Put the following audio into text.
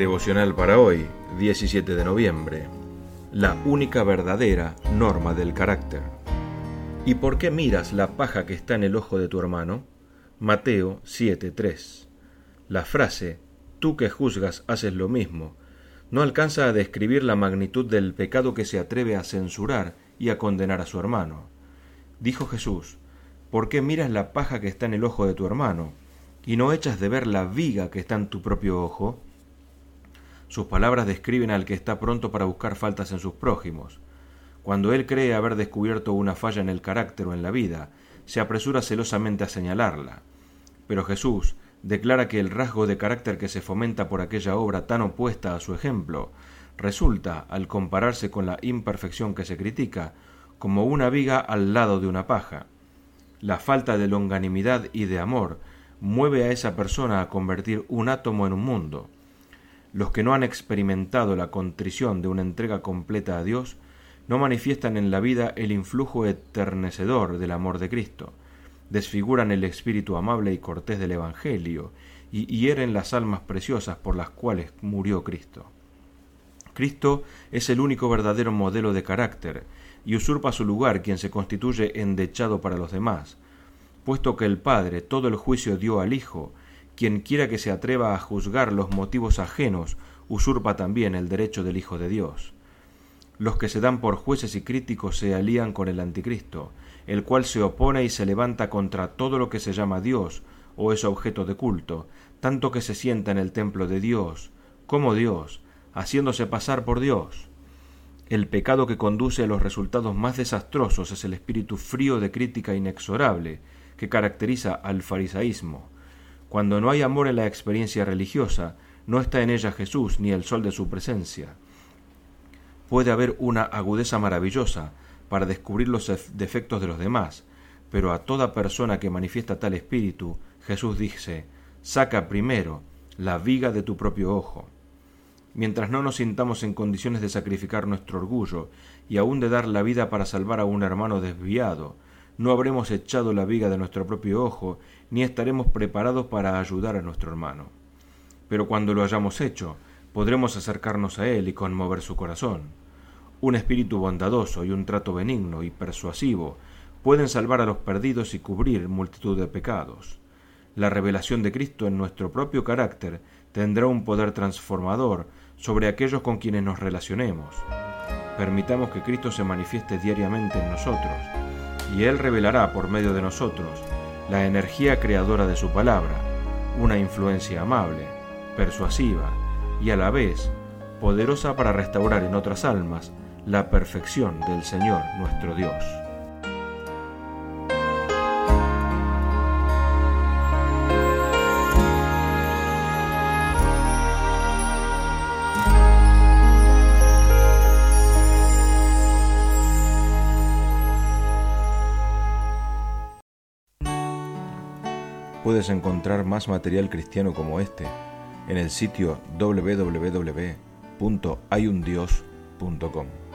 Devocional para hoy, 17 de noviembre. La única verdadera norma del carácter. ¿Y por qué miras la paja que está en el ojo de tu hermano? Mateo 7:3. La frase, tú que juzgas haces lo mismo, no alcanza a describir la magnitud del pecado que se atreve a censurar y a condenar a su hermano. Dijo Jesús, ¿por qué miras la paja que está en el ojo de tu hermano, y no echas de ver la viga que está en tu propio ojo? Sus palabras describen al que está pronto para buscar faltas en sus prójimos. Cuando él cree haber descubierto una falla en el carácter o en la vida, se apresura celosamente a señalarla. Pero Jesús declara que el rasgo de carácter que se fomenta por aquella obra tan opuesta a su ejemplo, resulta, al compararse con la imperfección que se critica, como una viga al lado de una paja. La falta de longanimidad y de amor mueve a esa persona a convertir un átomo en un mundo. Los que no han experimentado la contrición de una entrega completa a Dios no manifiestan en la vida el influjo eternecedor del amor de Cristo, desfiguran el espíritu amable y cortés del Evangelio y hieren las almas preciosas por las cuales murió Cristo. Cristo es el único verdadero modelo de carácter y usurpa su lugar quien se constituye endechado para los demás, puesto que el Padre todo el juicio dio al Hijo. Quien quiera que se atreva a juzgar los motivos ajenos, usurpa también el derecho del Hijo de Dios. Los que se dan por jueces y críticos se alían con el anticristo, el cual se opone y se levanta contra todo lo que se llama Dios o es objeto de culto, tanto que se sienta en el templo de Dios, como Dios, haciéndose pasar por Dios. El pecado que conduce a los resultados más desastrosos es el espíritu frío de crítica inexorable que caracteriza al farisaísmo. Cuando no hay amor en la experiencia religiosa, no está en ella Jesús ni el sol de su presencia. Puede haber una agudeza maravillosa para descubrir los defectos de los demás, pero a toda persona que manifiesta tal espíritu, Jesús dice, saca primero la viga de tu propio ojo. Mientras no nos sintamos en condiciones de sacrificar nuestro orgullo y aún de dar la vida para salvar a un hermano desviado, no habremos echado la viga de nuestro propio ojo, ni estaremos preparados para ayudar a nuestro hermano. Pero cuando lo hayamos hecho, podremos acercarnos a él y conmover su corazón. Un espíritu bondadoso y un trato benigno y persuasivo pueden salvar a los perdidos y cubrir multitud de pecados. La revelación de Cristo en nuestro propio carácter tendrá un poder transformador sobre aquellos con quienes nos relacionemos. Permitamos que Cristo se manifieste diariamente en nosotros, y Él revelará por medio de nosotros la energía creadora de su palabra, una influencia amable, persuasiva y a la vez poderosa para restaurar en otras almas la perfección del Señor nuestro Dios. Puedes encontrar más material cristiano como este en el sitio www.hayundios.com.